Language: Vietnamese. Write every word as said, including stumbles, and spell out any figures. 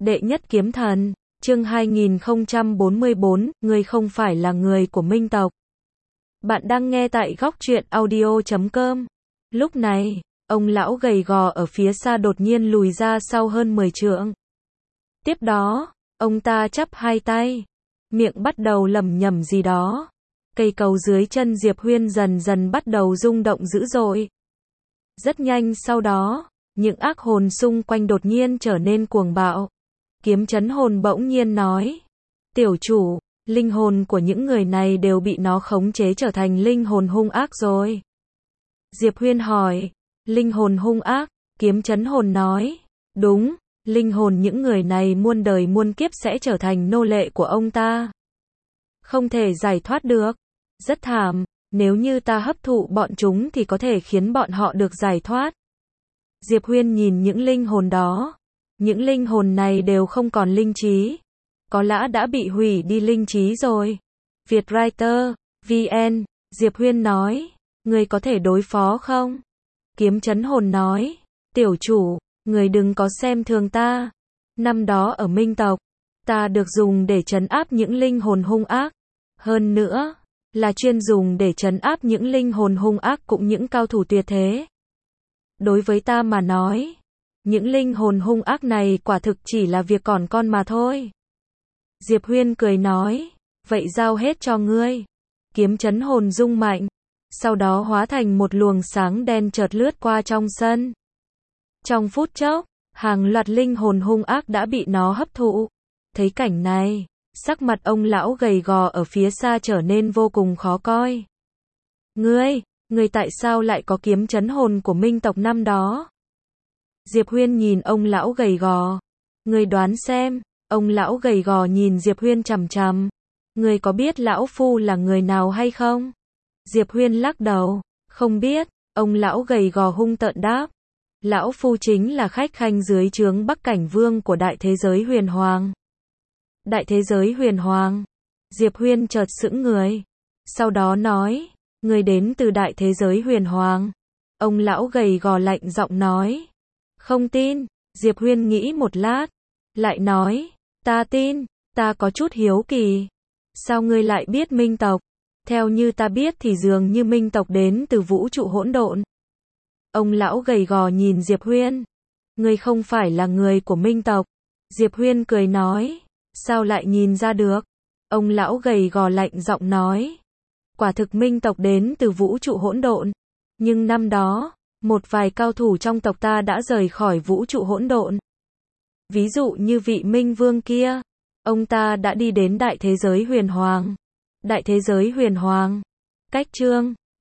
Đệ nhất kiếm thần, chương hai nghìn không trăm bốn mươi bốn, ngươi không phải là người của Minh tộc. Bạn đang nghe tại góc truyện audio chấm com. Lúc này, ông lão gầy gò ở phía xa đột nhiên lùi ra sau hơn mười trượng. Tiếp đó, ông ta chắp hai tay, miệng bắt đầu lẩm nhẩm gì đó. Cây cầu dưới chân Diệp Huyên dần dần bắt đầu rung động dữ dội. Rất nhanh sau đó, những ác hồn xung quanh đột nhiên trở nên cuồng bạo. Kiếm chấn hồn bỗng nhiên nói, tiểu chủ, linh hồn của những người này đều bị nó khống chế trở thành linh hồn hung ác rồi. Diệp Huyên hỏi, linh hồn hung ác? Kiếm chấn hồn nói, đúng, linh hồn những người này muôn đời muôn kiếp sẽ trở thành nô lệ của ông ta. Không thể giải thoát được. Rất thảm, nếu như ta hấp thụ bọn chúng thì có thể khiến bọn họ được giải thoát. Diệp Huyên nhìn những linh hồn đó. Những linh hồn này đều không còn linh trí. Có lẽ đã bị hủy đi linh trí rồi. Vietwriter, vê en, Diệp Huyên nói, người có thể đối phó không? Kiếm chấn hồn nói, tiểu chủ, người đừng có xem thường ta. Năm đó ở Minh tộc, ta được dùng để trấn áp những linh hồn hung ác. Hơn nữa, là chuyên dùng để trấn áp những linh hồn hung ác cũng những cao thủ tuyệt thế. Đối với ta mà nói, những linh hồn hung ác này quả thực chỉ là việc còn con mà thôi. Diệp Huyên cười nói, vậy giao hết cho ngươi. Kiếm chấn hồn rung mạnh, sau đó hóa thành một luồng sáng đen chợt lướt qua trong sân. Trong phút chốc, hàng loạt linh hồn hung ác đã bị nó hấp thụ. Thấy cảnh này, sắc mặt ông lão gầy gò ở phía xa trở nên vô cùng khó coi. Ngươi, ngươi tại sao lại có kiếm chấn hồn của Minh tộc năm đó? Diệp Huyên nhìn ông lão gầy gò. Ngươi đoán xem. Ông lão gầy gò nhìn Diệp Huyên chằm chằm. Ngươi có biết lão phu là người nào hay không? Diệp Huyên lắc đầu. Không biết. Ông lão gầy gò hung tợn đáp. Lão phu chính là khách khanh dưới trướng Bắc Cảnh Vương của đại thế giới huyền hoàng. Đại thế giới huyền hoàng. Diệp Huyên chợt sững người. Sau đó nói, người đến từ đại thế giới huyền hoàng. Ông lão gầy gò lạnh giọng nói. Không tin. Diệp Huyên nghĩ một lát. Lại nói, ta tin, ta có chút hiếu kỳ. Sao ngươi lại biết Minh tộc? Theo như ta biết thì dường như Minh tộc đến từ vũ trụ hỗn độn. Ông lão gầy gò nhìn Diệp Huyên. Ngươi không phải là người của Minh tộc. Diệp Huyên cười nói. Sao lại nhìn ra được? Ông lão gầy gò lạnh giọng nói. Quả thực Minh tộc đến từ vũ trụ hỗn độn. Nhưng năm đó, một vài cao thủ trong tộc ta đã rời khỏi vũ trụ hỗn độn. Ví dụ như vị Minh Vương kia. Ông ta đã đi đến đại thế giới huyền hoàng. Đại thế giới huyền hoàng. Cách chương